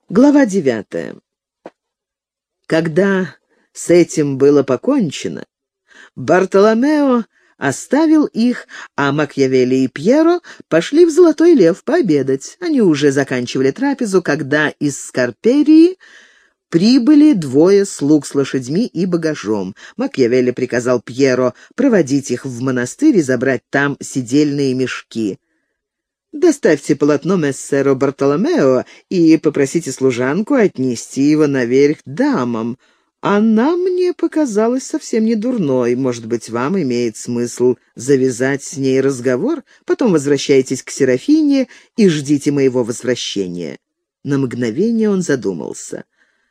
Глава 9. Когда с этим было покончено, Бартоломео оставил их, а Макиавелли и Пьеро пошли в «Золотой лев» пообедать. Они уже заканчивали трапезу, когда из Скарперии прибыли двое слуг с лошадьми и багажом. Макиавелли приказал Пьеро проводить их в монастырь и забрать там седельные мешки. «Доставьте полотно мессеро Бартоломео и попросите служанку отнести его наверх дамам. Она мне показалась совсем не дурной. Может быть, вам имеет смысл завязать с ней разговор? Потом возвращайтесь к Серафине и ждите моего возвращения». На мгновение он задумался.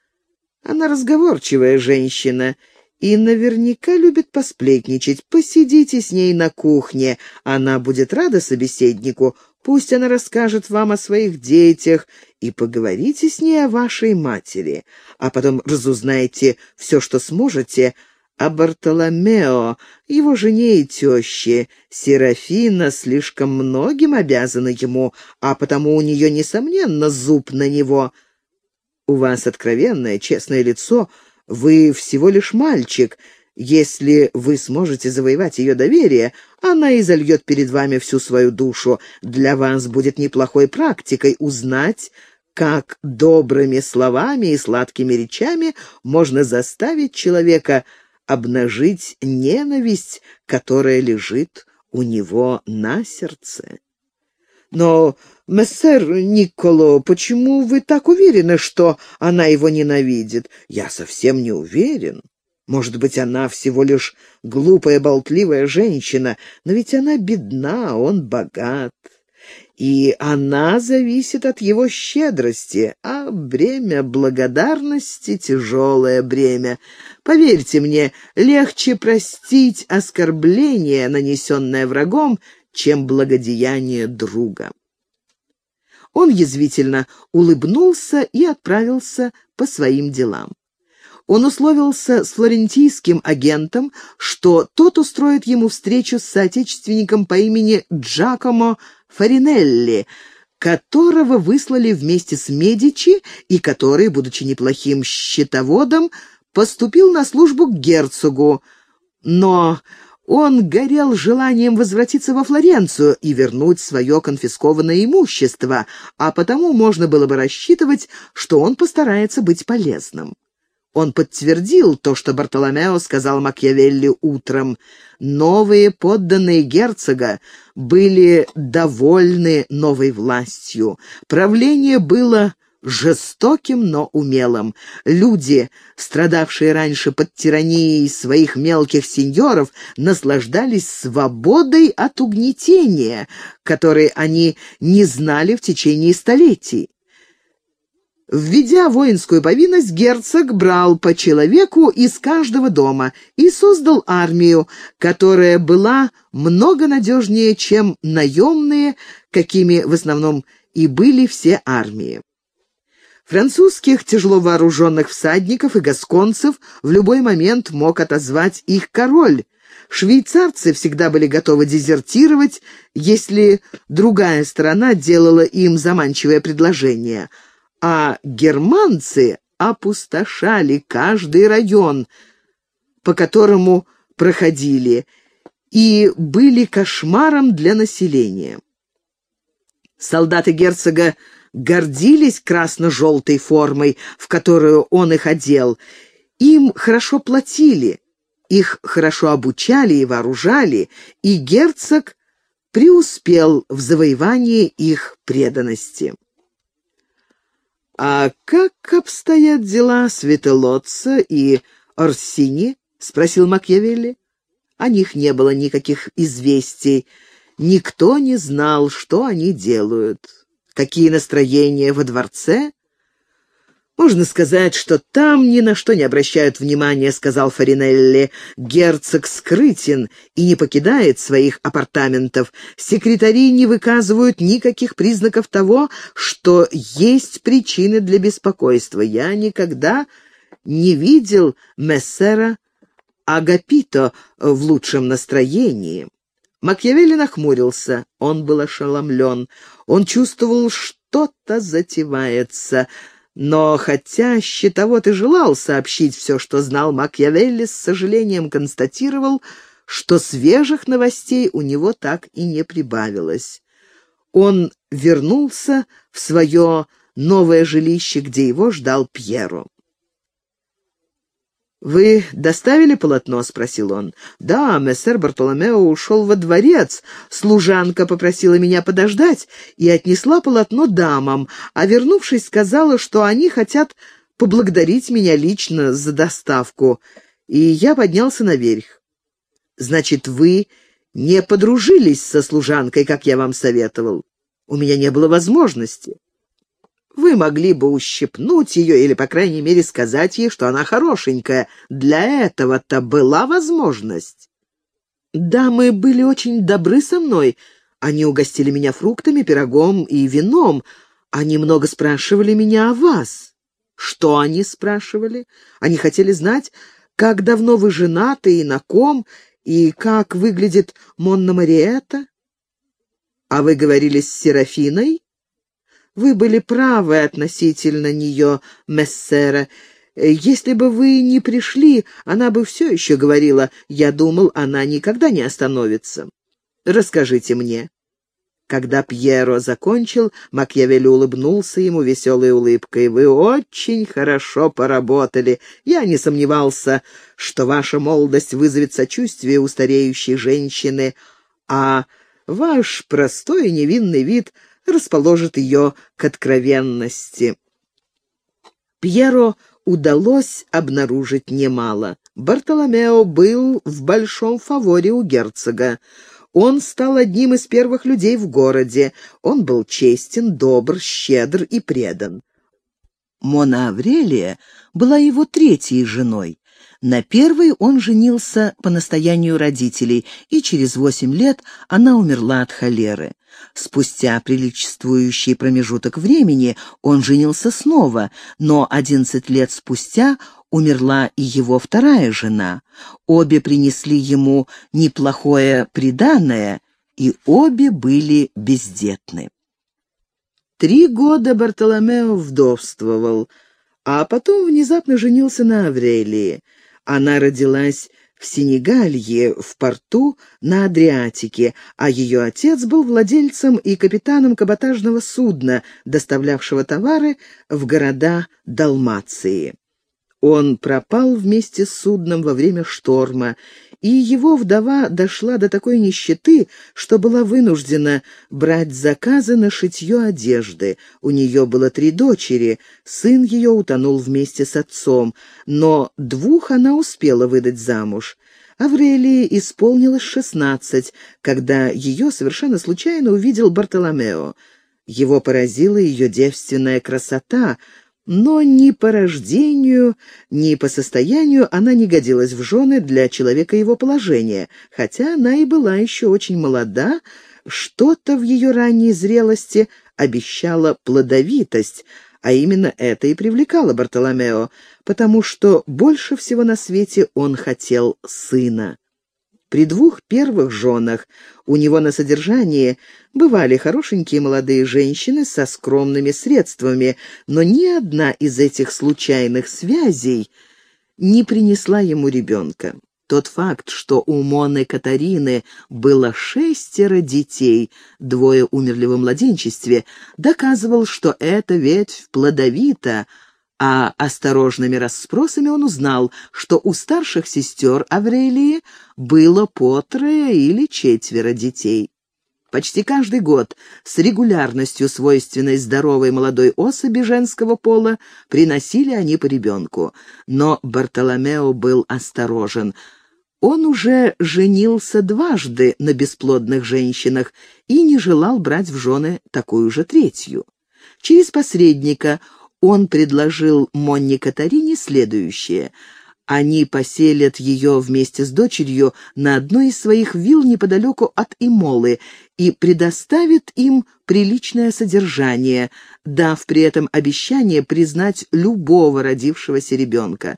Она разговорчивая женщина и наверняка любит посплетничать. Посидите с ней на кухне, она будет рада собеседнику. Пусть она расскажет вам о своих детях, и поговорите с ней о вашей матери, а потом разузнайте все, что сможете, о Бартоломео, его жене и теще. Серафина слишком многим обязана ему, а потому у нее, несомненно, зуб на него. У вас откровенное, честное лицо, вы всего лишь мальчик. Если вы сможете завоевать ее доверие, она изольет перед вами всю свою душу. Для вас будет неплохой практикой узнать, как добрыми словами и сладкими речами можно заставить человека обнажить ненависть, которая лежит у него на сердце. Но, мессер Никколо, почему вы так уверены, что она его ненавидит? Я совсем не уверен. Может быть, она всего лишь глупая, болтливая женщина, но ведь она бедна, он богат. И она зависит от его щедрости, а бремя благодарности — тяжелое бремя. Поверьте мне, легче простить оскорбление, нанесенное врагом, чем благодеяние друга. Он язвительно улыбнулся и отправился по своим делам. Он условился с флорентийским агентом, что тот устроит ему встречу с соотечественником по имени Джакомо Фаринелли, которого выслали вместе с Медичи и который, будучи неплохим счетоводом, поступил на службу к герцогу, но он горел желанием возвратиться во Флоренцию и вернуть свое конфискованное имущество, а потому можно было бы рассчитывать, что он постарается быть полезным. Он подтвердил то, что Бартоломео сказал Макиавелли утром. Новые подданные герцога были довольны новой властью. Правление было жестоким, но умелым. Люди, страдавшие раньше под тиранией своих мелких сеньоров, наслаждались свободой от угнетения, которой они не знали в течение столетий. Введя воинскую повинность, герцог брал по человеку из каждого дома и создал армию, которая была много надежнее, чем наемные, какими в основном и были все армии. Французских тяжело вооруженных всадников и гасконцев в любой момент мог отозвать их король. Швейцарцы всегда были готовы дезертировать, если другая сторона делала им заманчивое предложение, а германцы опустошали каждый район, по которому проходили, и были кошмаром для населения. Солдаты герцога гордились красно-желтой формой, в которую он их одел. Им хорошо платили, их хорошо обучали и вооружали, и герцог преуспел в завоевании их преданности. «А как обстоят дела с Вителлоццо и Орсини?» — спросил Макиавелли. О них не было никаких известий. Никто не знал, что они делают. Какие настроения во дворце? «Можно сказать, что там ни на что не обращают внимания», — сказал Фаринелли. «Герцог скрытен и не покидает своих апартаментов. Секретари не выказывают никаких признаков того, что есть причины для беспокойства. Я никогда не видел мессера Агапито в лучшем настроении». Макиавелли нахмурился. Он был ошеломлен. Он чувствовал, что-то затевается. Но хотя счетовод и желал сообщить все, что знал, Макиавелли с сожалением констатировал, что свежих новостей у него так и не прибавилось. Он вернулся в свое новое жилище, где его ждал Пьеро. «Вы доставили полотно?» — спросил он. «Да, мессер Бартоломео ушел во дворец. Служанка попросила меня подождать и отнесла полотно дамам, а, вернувшись, сказала, что они хотят поблагодарить меня лично за доставку, и я поднялся наверх». «Значит, вы не подружились со служанкой, как я вам советовал? У меня не было возможности». «Вы могли бы ущипнуть ее или, по крайней мере, сказать ей, что она хорошенькая. Для этого-то была возможность». «Дамы были очень добры со мной. Они угостили меня фруктами, пирогом и вином. Они много спрашивали меня о вас». «Что они спрашивали? Они хотели знать, как давно вы женаты и на ком, и как выглядит Монна Мариетта». «А вы говорили с Серафиной?» «Вы были правы относительно нее, мессера. Если бы вы не пришли, она бы все еще говорила. Я думал, она никогда не остановится. Расскажите мне». Когда Пьеро закончил, Макиавелли улыбнулся ему веселой улыбкой. «Вы очень хорошо поработали. Я не сомневался, что ваша молодость вызовет сочувствие у стареющей женщины, а ваш простой и невинный вид расположит ее к откровенности». Пьеро удалось обнаружить немало. Бартоломео был в большом фаворе у герцога. Он стал одним из первых людей в городе. Он был честен, добр, щедр и предан. Мона Аврелия была его третьей женой. На первой он женился по настоянию родителей, и через 8 лет она умерла от холеры. Спустя приличествующий промежуток времени он женился снова, но 11 лет спустя умерла и его вторая жена. Обе принесли ему неплохое приданое, и обе были бездетны. 3 года Бартоломео вдовствовал, а потом внезапно женился на Аврелии. Она родилась в Сенегалье, в порту на Адриатике, а ее отец был владельцем и капитаном каботажного судна, доставлявшего товары в города Далмации. Он пропал вместе с судном во время шторма, и его вдова дошла до такой нищеты, что была вынуждена брать заказы на шитье одежды. У нее было 3 дочери, сын ее утонул вместе с отцом, но 2 она успела выдать замуж. Аврелии исполнилось 16, когда ее совершенно случайно увидел Бартоломео. Его поразила ее девственная красота, но ни по рождению, ни по состоянию она не годилась в жены для человека его положения. Хотя она и была еще очень молода, что-то в ее ранней зрелости обещало плодовитость, а именно это и привлекало Бартоломео, потому что больше всего на свете он хотел сына. При 2 первых женах у него на содержании бывали хорошенькие молодые женщины со скромными средствами, но ни одна из этих случайных связей не принесла ему ребенка. Тот факт, что у Моны Катарины было 6 детей, 2 умерли во младенчестве, доказывал, что эта ветвь плодовита, а осторожными расспросами он узнал, что у старших сестер Аврелии было по 3 или 4 детей. Почти каждый год с регулярностью, свойственной здоровой молодой особи женского пола, приносили они по ребенку. Но Бартоломео был осторожен. Он уже женился 2 на бесплодных женщинах и не желал брать в жены такую же 3-ю. Через посредника он предложил Монне Катарине следующее. Они поселят ее вместе с дочерью на одной из своих вилл неподалеку от Имолы и предоставят им приличное содержание, дав при этом обещание признать любого родившегося ребенка.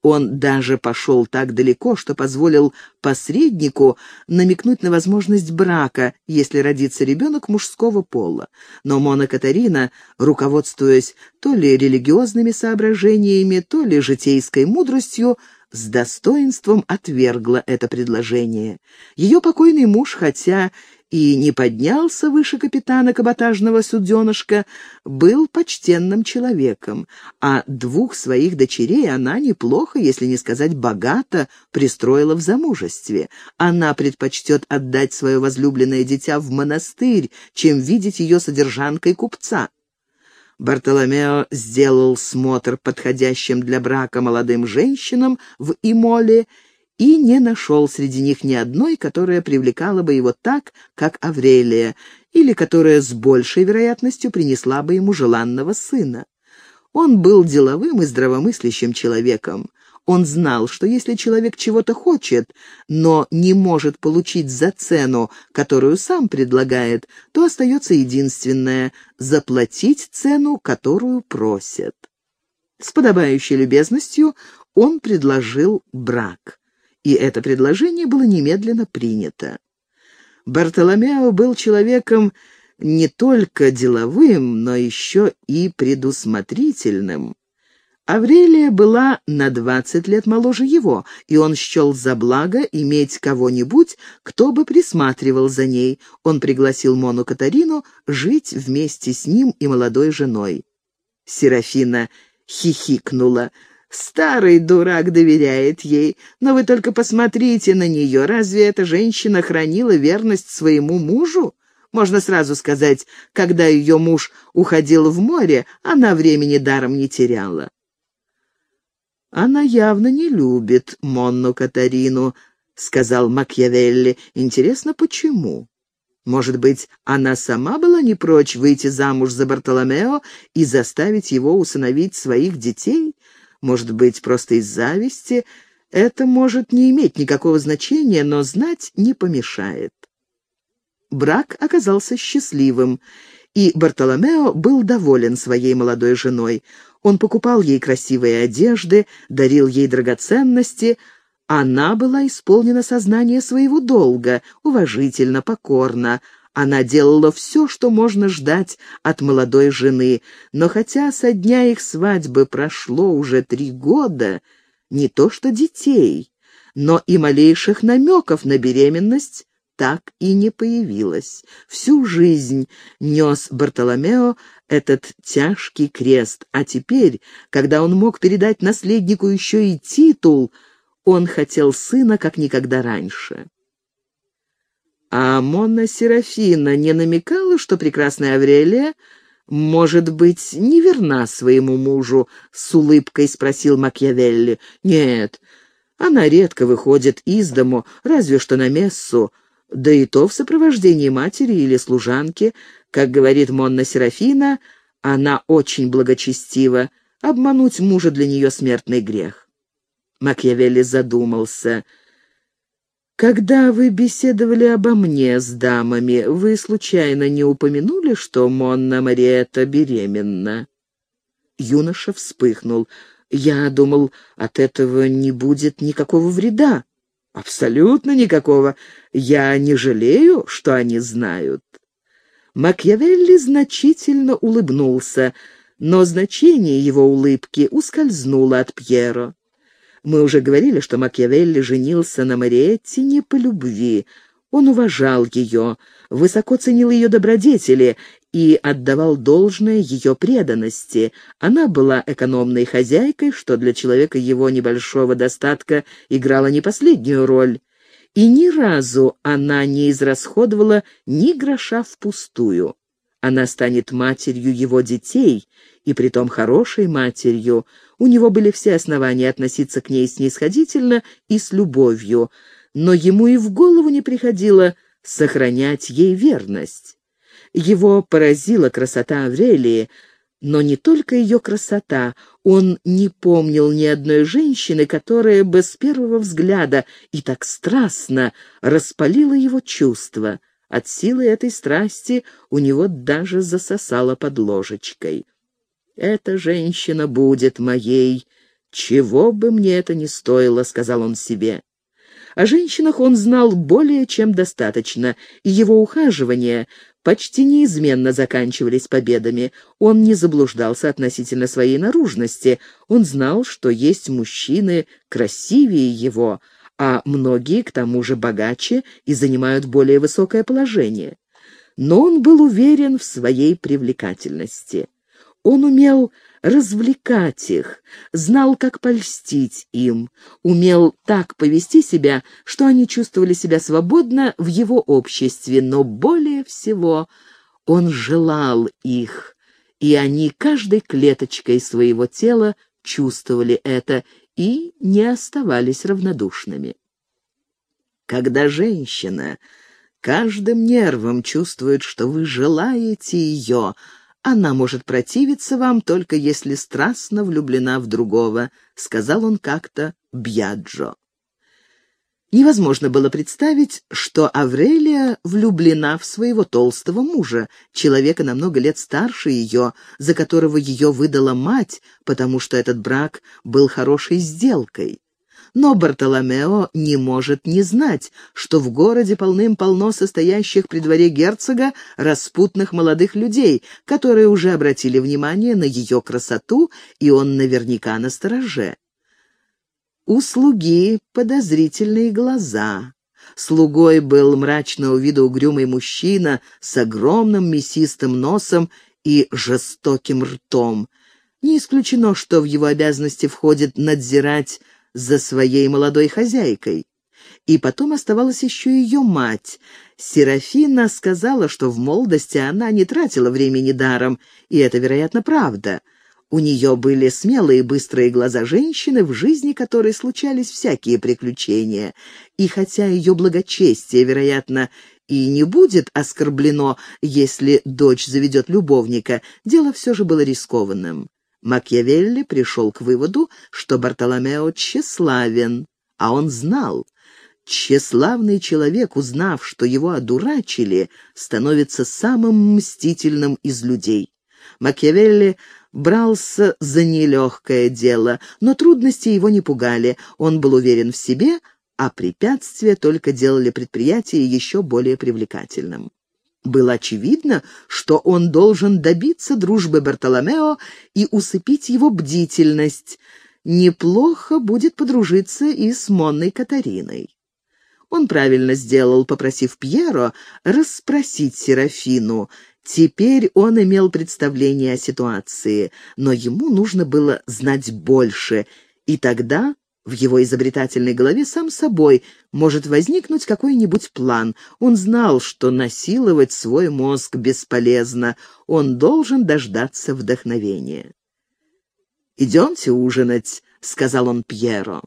Он даже пошел так далеко, что позволил посреднику намекнуть на возможность брака, если родится ребенок мужского пола. Но Мона Катарина, руководствуясь то ли религиозными соображениями, то ли житейской мудростью, с достоинством отвергла это предложение. Ее покойный муж, хотя и не поднялся выше капитана каботажного суденышка, был почтенным человеком, а двух своих дочерей она неплохо, если не сказать богато, пристроила в замужестве. Она предпочтет отдать свое возлюбленное дитя в монастырь, чем видеть ее содержанкой купца. Бартоломео сделал смотр подходящим для брака молодым женщинам в Имоле и не нашел среди них ни одной, которая привлекала бы его так, как Аврелия, или которая с большей вероятностью принесла бы ему желанного сына. Он был деловым и здравомыслящим человеком. Он знал, что если человек чего-то хочет, но не может получить за цену, которую сам предлагает, то остается единственное — заплатить цену, которую просят. С подобающей любезностью он предложил брак, и это предложение было немедленно принято. Бартоломео был человеком не только деловым, но еще и предусмотрительным. Аврелия была на 20 лет моложе его, и он счел за благо иметь кого-нибудь, кто бы присматривал за ней. Он пригласил Мону Катарину жить вместе с ним и молодой женой. Серафина хихикнула. «Старый дурак доверяет ей, но вы только посмотрите на нее. Разве эта женщина хранила верность своему мужу? Можно сразу сказать, когда ее муж уходил в море, она времени даром не теряла». «Она явно не любит Монну Катарину», — сказал Макьявелли. «Интересно, почему? Может быть, она сама была не прочь выйти замуж за Бартоломео и заставить его усыновить своих детей? Может быть, просто из зависти? Это может не иметь никакого значения, но знать не помешает». Брак оказался счастливым, и Бартоломео был доволен своей молодой женой. Он покупал ей красивые одежды, дарил ей драгоценности. Она была исполнена сознания своего долга, уважительно, покорно. Она делала все, что можно ждать от молодой жены, но хотя со дня их свадьбы прошло уже 3 года, не то что детей, но и малейших намеков на беременность так и не появилось. Всю жизнь нес Бартоломео этот тяжкий крест, а теперь, когда он мог передать наследнику еще и титул, он хотел сына как никогда раньше. А Монна Серафина не намекала, что прекрасная Аврелия может быть неверна своему мужу? — с улыбкой спросил Макьявелли. — Нет, она редко выходит из дому, разве что на мессу, да и то в сопровождении матери или служанки. Как говорит Монна Серафина, она очень благочестива. Обмануть мужа для нее смертный грех. Макьявелли задумался. «Когда вы беседовали обо мне с дамами, вы случайно не упомянули, что Монна Мариэтта беременна?» Юноша вспыхнул. «Я думал, от этого не будет никакого вреда». «Абсолютно никакого. Я не жалею, что они знают». Макьявелли значительно улыбнулся, но значение его улыбки ускользнуло от Пьеро. Мы уже говорили, что Макьявелли женился на Мариэтте не по любви. Он уважал ее, высоко ценил ее добродетели и отдавал должное ее преданности. Она была экономной хозяйкой, что для человека его небольшого достатка играло не последнюю роль. И ни разу она не израсходовала ни гроша впустую. Она станет матерью его детей, и притом хорошей матерью. У него были все основания относиться к ней снисходительно и с любовью, но ему и в голову не приходило сохранять ей верность. Его поразила красота Аврелии, но не только ее красота. Он не помнил ни одной женщины, которая бы с первого взгляда и так страстно распалила его чувства. От силы этой страсти у него даже засосало под ложечкой. «Эта женщина будет моей», — «Чего бы мне это ни стоило», — сказал он себе. О женщинах он знал более чем достаточно, и его ухаживания почти неизменно заканчивались победами. Он не заблуждался относительно своей наружности. Он знал, что есть мужчины красивее его, а многие, к тому же, богаче и занимают более высокое положение. Но он был уверен в своей привлекательности. Он умел развлекать их, знал, как польстить им, умел так повести себя, что они чувствовали себя свободно в его обществе, но более всего он желал их, и они каждой клеточкой своего тела чувствовали это и не оставались равнодушными. Когда женщина каждым нервом чувствует, что вы желаете ее, она может противиться вам, только если страстно влюблена в другого», — сказал он как-то Бьяджо. Невозможно было представить, что Аврелия влюблена в своего толстого мужа, человека на много лет старше ее, за которого ее выдала мать, потому что этот брак был хорошей сделкой. Но Бартоломео не может не знать, что в городе полным-полно состоящих при дворе герцога распутных молодых людей, которые уже обратили внимание на ее красоту, и он наверняка настороже. У слуги подозрительные глаза. Слугой был мрачного вида угрюмый мужчина с огромным мясистым носом и жестоким ртом. Не исключено, что в его обязанности входит надзирать за своей молодой хозяйкой. И потом оставалась еще ее мать. Серафина сказала, что в молодости она не тратила времени даром, и это, вероятно, правда. У нее были смелые и быстрые глаза женщины, в жизни которой случались всякие приключения. И хотя ее благочестие, вероятно, и не будет оскорблено, если дочь заведет любовника, дело все же было рискованным. Макиавелли пришел к выводу, что Бартоломео тщеславен, а он знал. Тщеславный человек, узнав, что его одурачили, становится самым мстительным из людей. Макиавелли брался за нелегкое дело, но трудности его не пугали, он был уверен в себе, а препятствия только делали предприятие еще более привлекательным. Было очевидно, что он должен добиться дружбы Бартоломео и усыпить его бдительность. Неплохо будет подружиться и с Монной Катариной. Он правильно сделал, попросив Пьеро расспросить Серафину. Теперь он имел представление о ситуации, но ему нужно было знать больше, и тогда в его изобретательной голове сам собой может возникнуть какой-нибудь план. Он знал, что насиловать свой мозг бесполезно, он должен дождаться вдохновения. «Идемте ужинать», — сказал он Пьеро.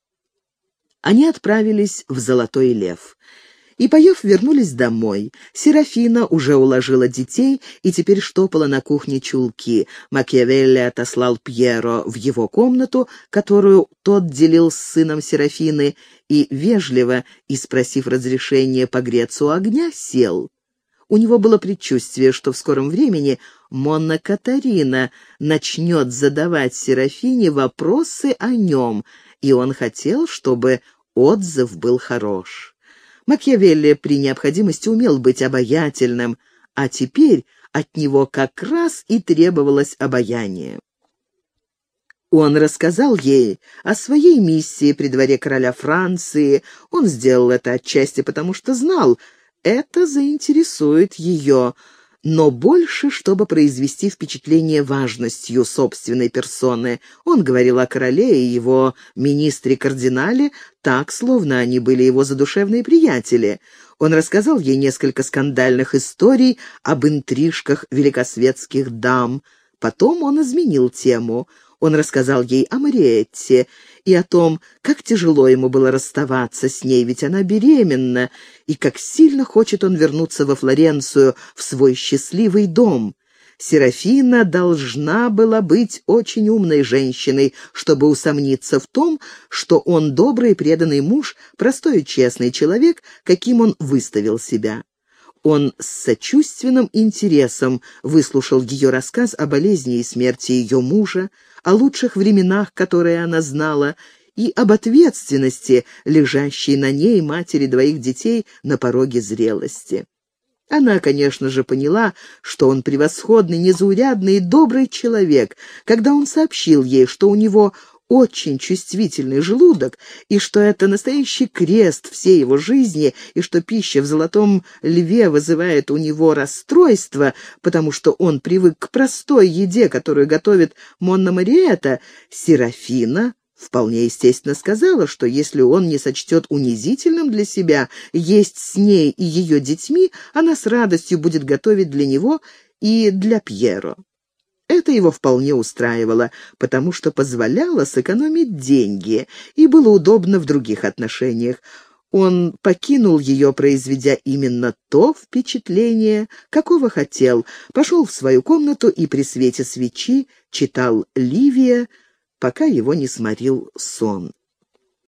Они отправились в «Золотой лев». И, поев, вернулись домой. Серафина уже уложила детей и теперь штопала на кухне чулки. Макиавелли отослал Пьеро в его комнату, которую тот делил с сыном Серафины, и, вежливо и спросив разрешения погреться у огня, сел. У него было предчувствие, что в скором времени Монна Катарина начнет задавать Серафине вопросы о нем, и он хотел, чтобы отзыв был хорош. Макиавелли при необходимости умел быть обаятельным, а теперь от него как раз и требовалось обаяние. Он рассказал ей о своей миссии при дворе короля Франции. Он сделал это отчасти потому, что знал, это заинтересует ее, но больше, чтобы произвести впечатление важностью собственной персоны. Он говорил о короле и его министре-кардинале так, словно они были его задушевные приятели. Он рассказал ей несколько скандальных историй об интрижках великосветских дам. Потом он изменил тему. Он рассказал ей о Мариетте и о том, как тяжело ему было расставаться с ней, ведь она беременна, и как сильно хочет он вернуться во Флоренцию, в свой счастливый дом. Серафина должна была быть очень умной женщиной, чтобы усомниться в том, что он добрый и преданный муж, простой и честный человек, каким он выставил себя. Он с сочувственным интересом выслушал ее рассказ о болезни и смерти ее мужа, о лучших временах, которые она знала, и об ответственности, лежащей на ней, матери двоих детей, на пороге зрелости. Она, конечно же, поняла, что он превосходный, незаурядный и добрый человек, когда он сообщил ей, что у него очень чувствительный желудок, и что это настоящий крест всей его жизни, и что пища в «Золотом льве» вызывает у него расстройство, потому что он привык к простой еде, которую готовит Монна Мариэтта. Серафина вполне естественно сказала, что если он не сочтет унизительным для себя есть с ней и ее детьми, она с радостью будет готовить для него и для Пьеро. Это его вполне устраивало, потому что позволяло сэкономить деньги и было удобно в других отношениях. Он покинул ее, произведя именно то впечатление, какого хотел, пошел в свою комнату и при свете свечи читал Ливия, пока его не сморил сон.